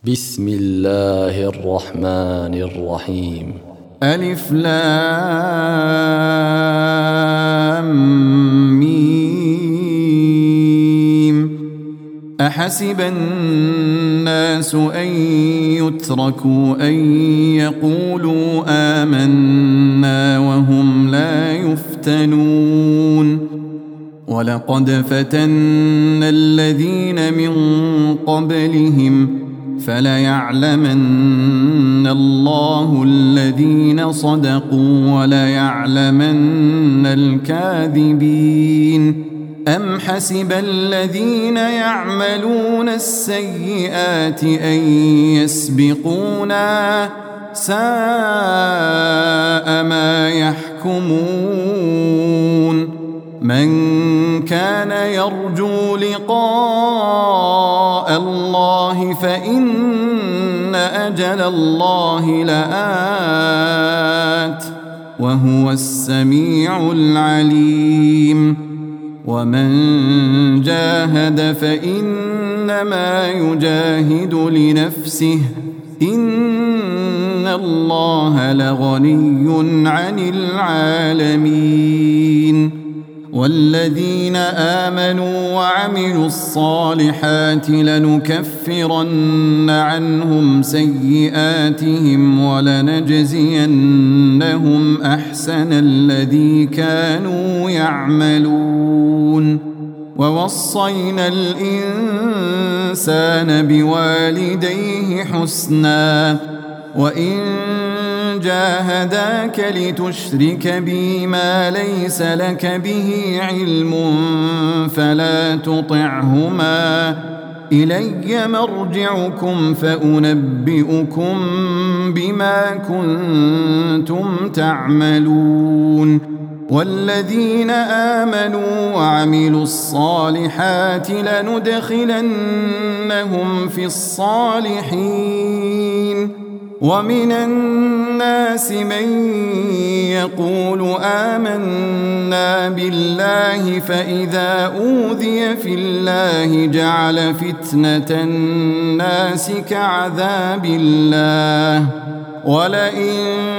بسم الله الرحمن الرحيم. ألف لام ميم. أحسب الناس أن يتركوا أن يقولوا آمنا وهم لا يفتنون. ولقد فتنا الذين من قبلهم فليعلمن الله الذين صدقوا وليعلمن الكاذبين. أم حسب الذين يعملون السيئات أن يسبقونا ساء ما يحكمون. من كان يرجو لقاء الله فإن أجل الله لآت وهو السميع العليم. ومن جاهد فإنما يجاهد لنفسه إن الله لغني عن العالمين. والذين آمنوا وعملوا الصالحات لنكفرن عنهم سيئاتهم ولنجزينهم أحسن الذي كانوا يعملون. ووصينا الإنسان بوالديه حسنا وإن جاهداك لتشرك بي ما ليس لك به علم فلا تطعهما إلي مرجعكم فأنبئكم بما كنتم تعملون. والذين آمنوا وعملوا الصالحات لندخلنهم في الصالحين. ومن الناس من يقول آمنا بالله فإذا أوذي في الله جعل فتنة الناس كعذاب الله ولئن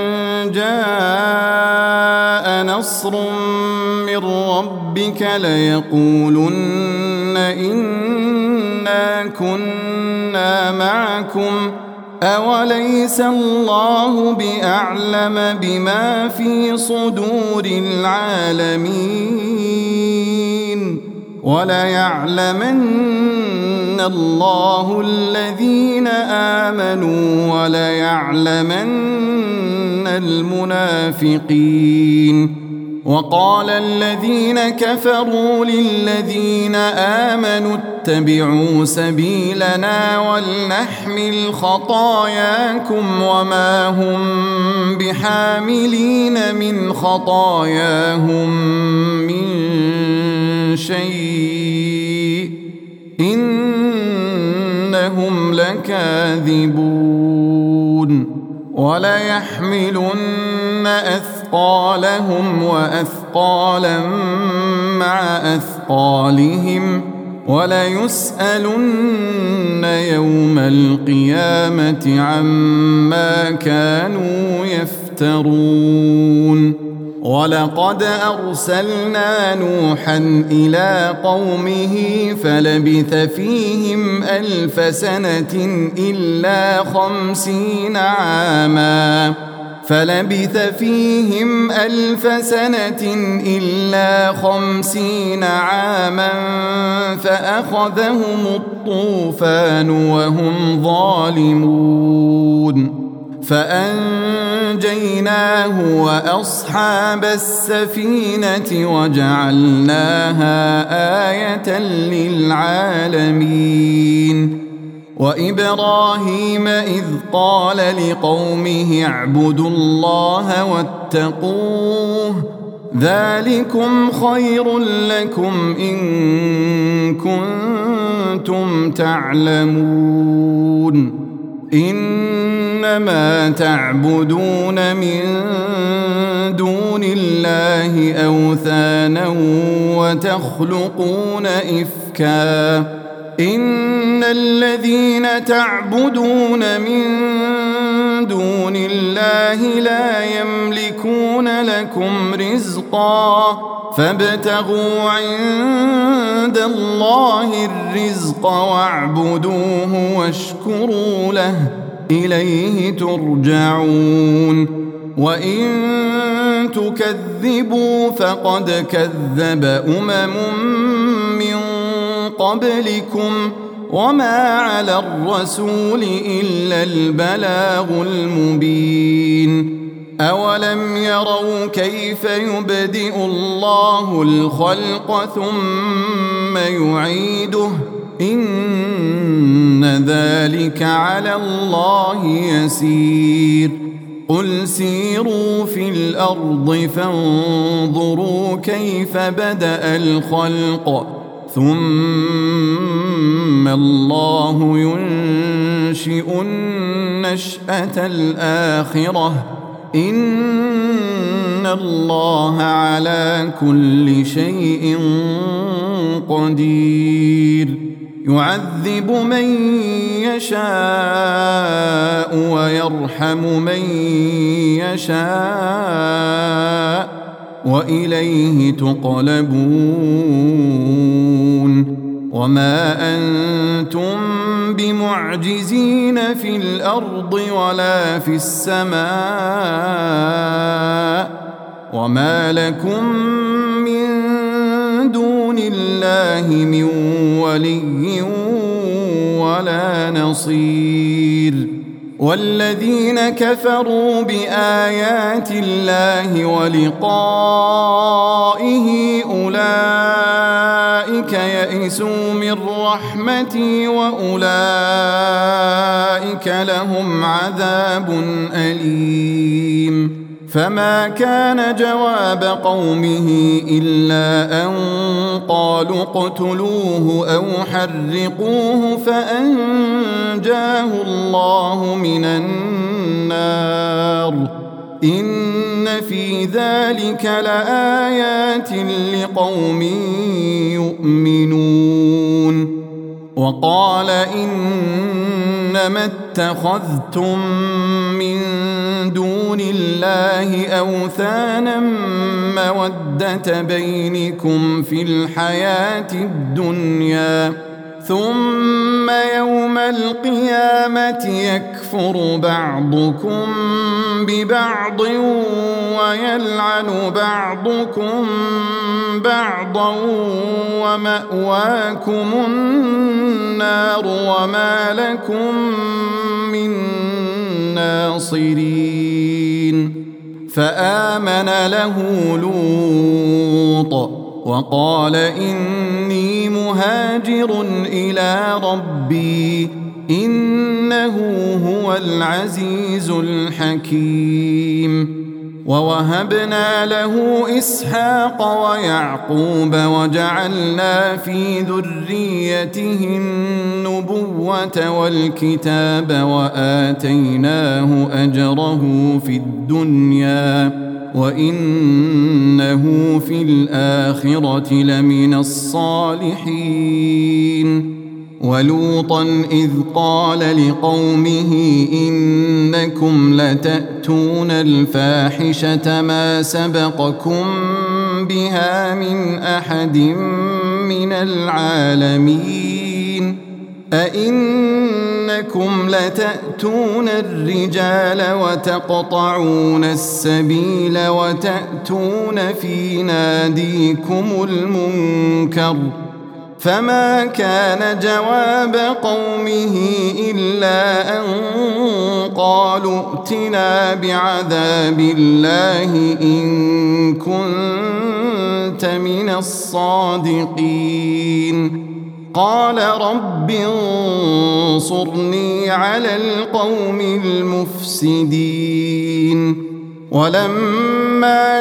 جاء نصر من ربك ليقولن إنا كنا معكم أوليس الله بأعلم بما في صدور العالمين. وليعلمن الله الذين آمنوا وليعلمن المنافقين. وقال الذين كفروا للذين آمنوا اتبعوا سبيلنا ولنحمل خطاياكم وما هم بحاملين من خطاياهم من شيء إنهم لكاذبون. وليحملن أثقالهم وأثقالا مع أثقالهم وليسألن يوم القيامة عما كانوا يفترون. ولقد أرسلنا نوحا إلى قومه فلبث فيهم 1000 سنة إلا 50 عاما فأخذهم الطوفان وهم ظالمون فأنجيناه وأصحاب السفينة وجعلناها آية للعالمين. وإبراهيم إذ قال لقومه اعبدوا الله واتقوه ذلكم خير لكم إن كنتم تعلمون. إنما تعبدون من دون الله أوثانا وتخلقون إفكا إن الذين تعبدون من دون الله لا يملكون لكم رزقا فابتغوا عند الله الرزق واعبدوه واشكروا له إليه ترجعون وإن تكذبوا فقد كذب من قبلكم وما على الرسول إلا البلاغ المبين أولم يروا كيف يبدئ الله الخلق ثم يعيده إن ذلك على الله يسير قل سيروا في الأرض فانظروا كيف بدأ الخلق ثم الله ينشئ النشأة الآخرة إن الله على كل شيء قدير يعذب من يشاء ويرحم من يشاء وإليه تقلبون وما أنتم بمعجزين في الأرض ولا في السماء وما لكم من دون الله من ولي ولا نصير والذين كفروا بآيات الله ولقائه أولئك يئسوا من رحمتي وأولئك لهم عذاب أليم فما كان جواب قومه إلا أن قالوا اقتلوه أو حرقوه فأنجاه الله من النار إن في ذلك لآيات لقوم يؤمنون وقال إنما اتخذتم من دون الله أوثانا مودة بينكم في الحياة الدنيا ثم يوم القيامة يكفر بعضكم ببعض ويلعن بعضكم بعضا ومأواكم النار وما لكم من ناصرين فآمن له لوط وقال إني مهاجر إلى ربي إنه هو العزيز الحكيم ووهبنا له إسحاق ويعقوب وجعلنا في ذريته النبوة والكتاب وآتيناه أجره في الدنيا وإنه في الآخرة لمن الصالحين ولوطا إذ قال لقومه إنكم لتأتون الفاحشة ما سبقكم بها من أحد من العالمين أئنكم لتأتون الرجال وتقطعون السبيل وتأتون في ناديكم المنكر فما كان جواب قومه إلا أن قالوا ائتنا بعذاب الله إن كنت من الصادقين قال رب انصرني على القوم المفسدين ولما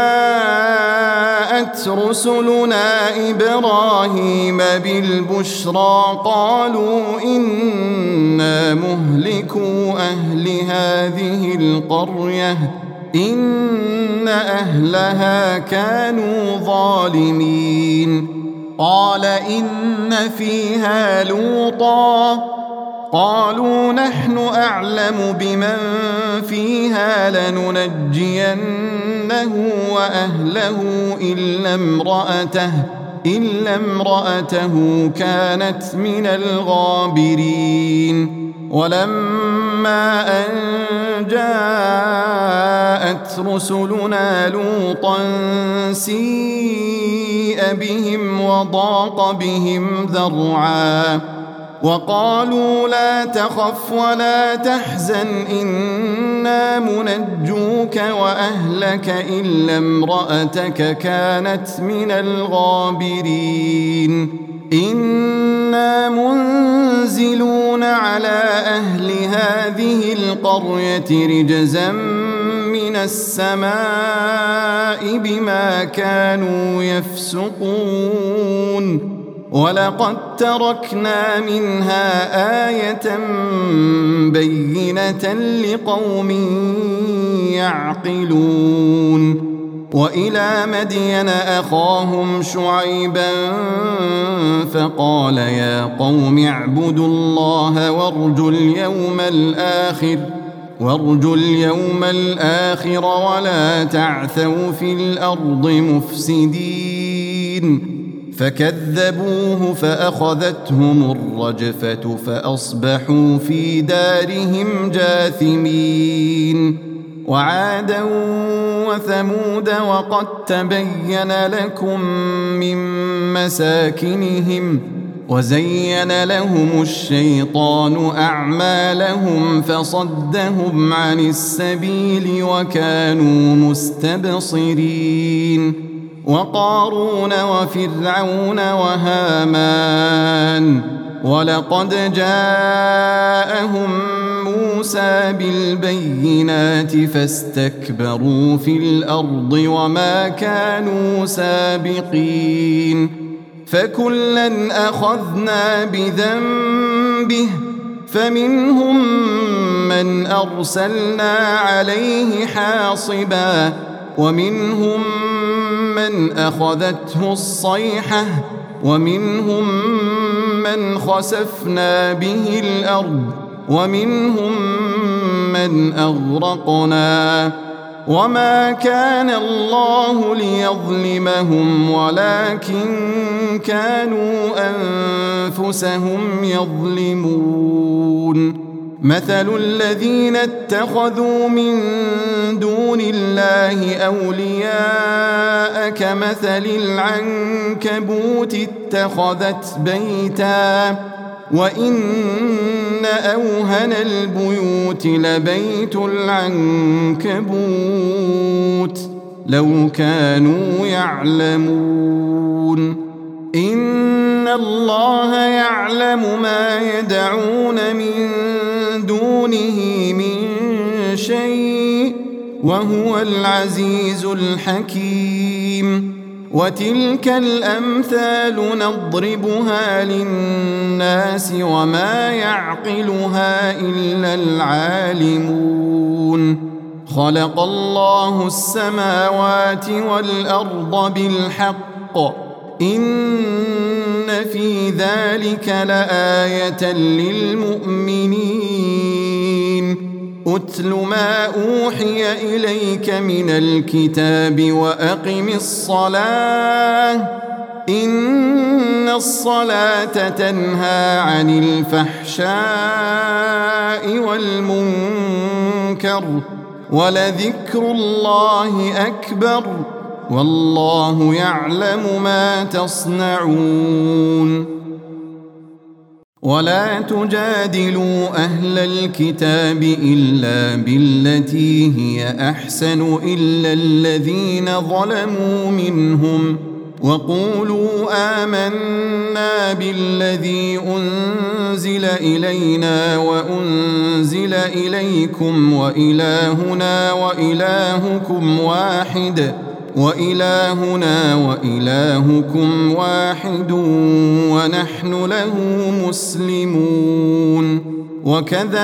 جاءت رسلنا إبراهيم بالبشرى قالوا إنا مهلكو أهل هذه القرية إن أهلها كانوا ظالمين قال إن فيها لوطا قالوا نحن أعلم بمن فيها لننجينه وأهله إلا امرأته كانت من الغابرين ولما أن جاءت رسلنا لوطا سيء بهم وضاق بهم ذرعا وقالوا لا تخف ولا تحزن إنا منجوك وأهلك إلا امرأتك كانت من الغابرين إنا منزلون على أهل هذه القرية رجزا من السماء بما كانوا يفسقون ولقد تركنا منها آية بينة لقوم يعقلون وإلى مدين أخاهم شعيبا فقال يا قوم اعبدوا الله وارجوا اليوم الآخر ولا تعثوا في الأرض مفسدين فكذبوه فأخذتهم الرجفة فأصبحوا في دارهم جاثمين وعادا وثمود وقد تبين لكم من مساكنهم وزين لهم الشيطان أعمالهم فصدهم عن السبيل وكانوا مستبصرين وقارون وفرعون وهامان ولقد جاءهم موسى بالبينات فاستكبروا في الأرض وما كانوا سابقين فكلا أخذنا بذنبه فمنهم من أرسلنا عليه حاصبا ومنهم من أخذته الصيحة ومنهم من خسفنا به الأرض ومنهم من أغرقنا وما كان الله ليظلمهم ولكن كانوا أنفسهم يظلمون مثل الذين اتخذوا من دون الله أولياء كمثل العنكبوت اتخذت بيتا وإن أوهن البيوت لبيت العنكبوت لو كانوا يعلمون إن الله يعلم ما يدعون من دونه من شيء وهو العزيز الحكيم وتلك الأمثال نضربها للناس وما يعقلها إلا العالمون خلق الله السماوات والأرض بالحق إن في ذلك لآية للمؤمنين أتل ما أوحي إليك من الكتاب وأقم الصلاة إن الصلاة تنهى عن الفحشاء والمنكر ولذكر الله أكبر والله يعلم ما تصنعون ولا تجادلوا أهل الكتاب إلا بالتي هي أحسن إلا الذين ظلموا منهم وقولوا آمنا بالذي أنزل إلينا وأنزل إليكم وإلهنا وإلهكم واحد ونحن له مسلمون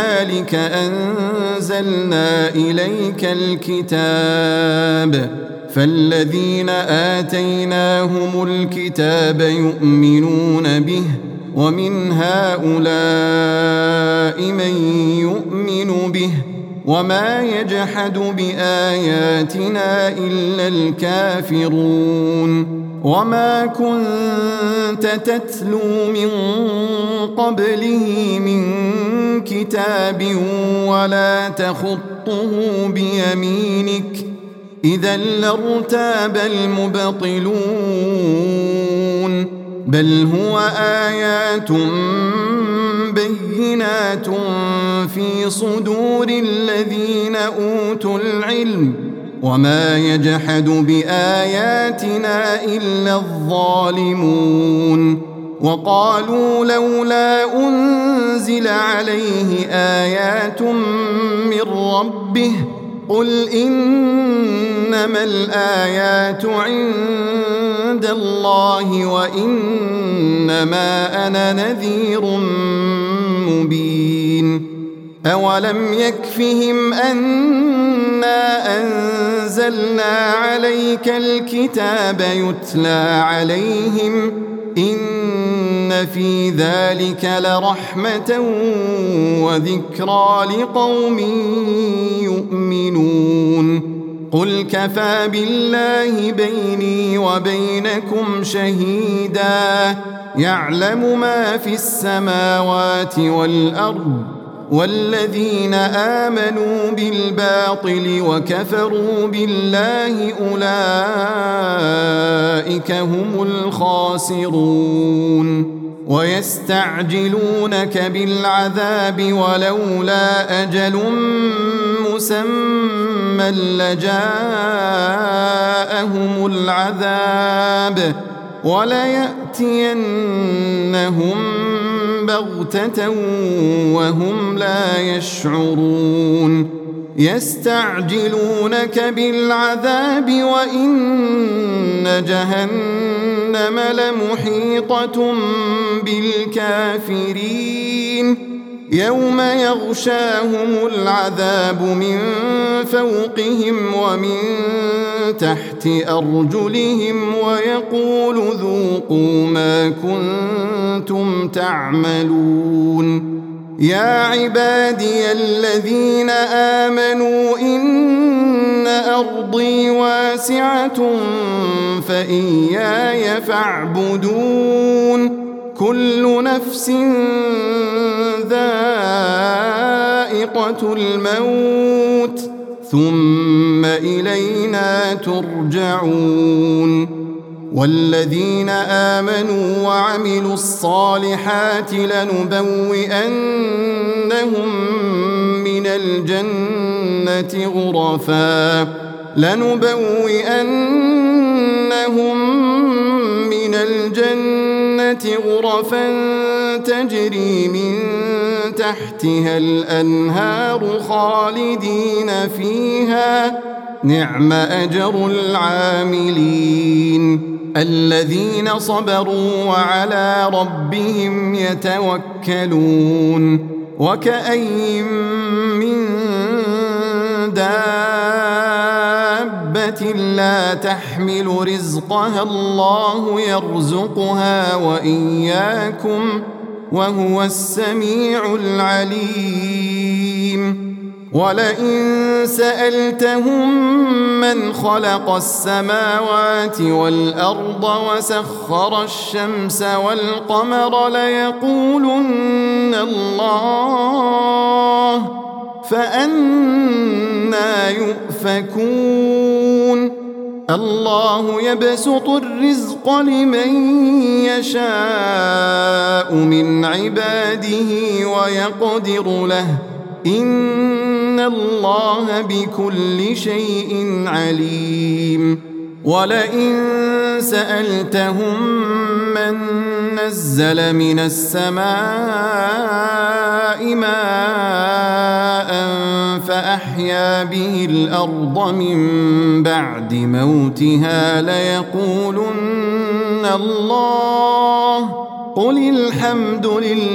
وكذلك أنزلنا إليك الكتاب فالذين آتيناهم الكتاب يؤمنون به ومن هؤلاء من يؤمن به وما يجحد بآياتنا إلا الكافرون وما كنت تتلو من قبله من كتاب ولا تخطه بيمينك إذا لارتاب المبطلون بل هو آيات بينات في صدور الذين أوتوا العلم وما يجحد بآياتنا إلا الظالمون وقالوا لولا أنزل عليه آيات من ربه قل إنما الآيات عند الله وإنما أنا نذير مبين أولم يكفهم أنا أنزلنا عليك الكتاب يتلى عليهم إن في ذلك لرحمة وذكرى لقوم يؤمنون قل كفى بالله بيني وبينكم شهيدا يعلم ما في السماوات والأرض والذين آمنوا بالباطل وكفروا بالله أولئك هم الخاسرون ويستعجلونك بالعذاب ولولا أجل مسمى لجاءهم العذاب وليأتينهم بغتة وهم لا يشعرون يستعجلونك بالعذاب وإن جهنم لمحيطة بالكافرين يوم يغشاهم العذاب من فوقهم ومن تحت أرجلهم ويقول ذوقوا ما كنتم تعملون يا عبادي الذين آمنوا إن أرضي واسعة فإياي فاعبدون كل نفس ذائقة الموت ثم إلينا ترجعون والذين آمنوا وعملوا الصالحات لنبوئنهم من الجنة غرفا تجري من تحتها الأنهار خالدين فيها نعم أجر العاملين الذين صبروا وعلى ربهم يتوكلون وكأي من دابة لا تحمل رزقها الله يرزقها وإياكم وهو السميع العليم ولئن سألتهم من خلق السماوات والأرض وسخر الشمس والقمر ليقولن الله فأنى يؤفكون الله يبسط الرزق لمن يشاء من عباده ويقدر له إن الله بكل شيء عليم ولئن سألتهم من نزل من السماء ماء فأحيا به الأرض من بعد موتها ليقولن الله قل الحمد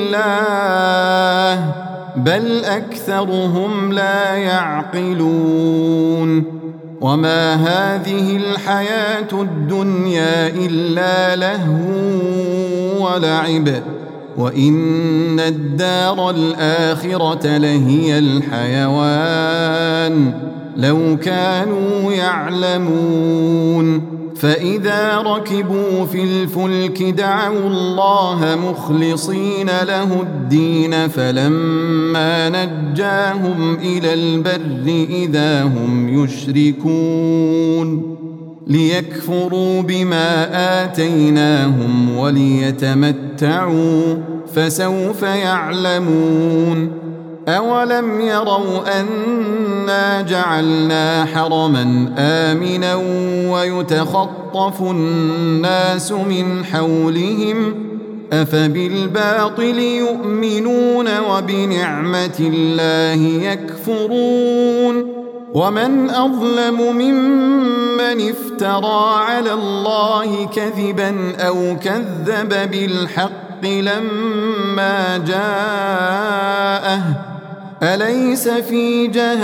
لله بل أكثرهم لا يعقلون وما هذه الحياة الدنيا إلا لهو ولعب وإن الدار الآخرة لهي الحيوان لو كانوا يعلمون فإذا ركبوا في الفلك دعوا الله مخلصين له الدين فلما نجاهم إلى البر إذا هم يشركون ليكفروا بما آتيناهم وليتمتعوا فسوف يعلمون أولم يروا أنا جعلنا حرما آمنا ويتخطف الناس من حولهم أفبالباطل يؤمنون وبنعمة الله يكفرون ومن أظلم ممن افترى على الله كذبا أو كذب بالحق لما جاءه أليس في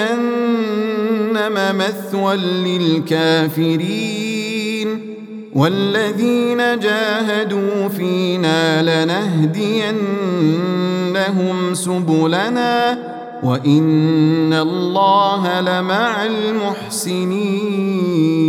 جهنم مثوى للكافرين والذين جاهدوا فينا لنهدينهم سبلنا وإن الله لمع المحسنين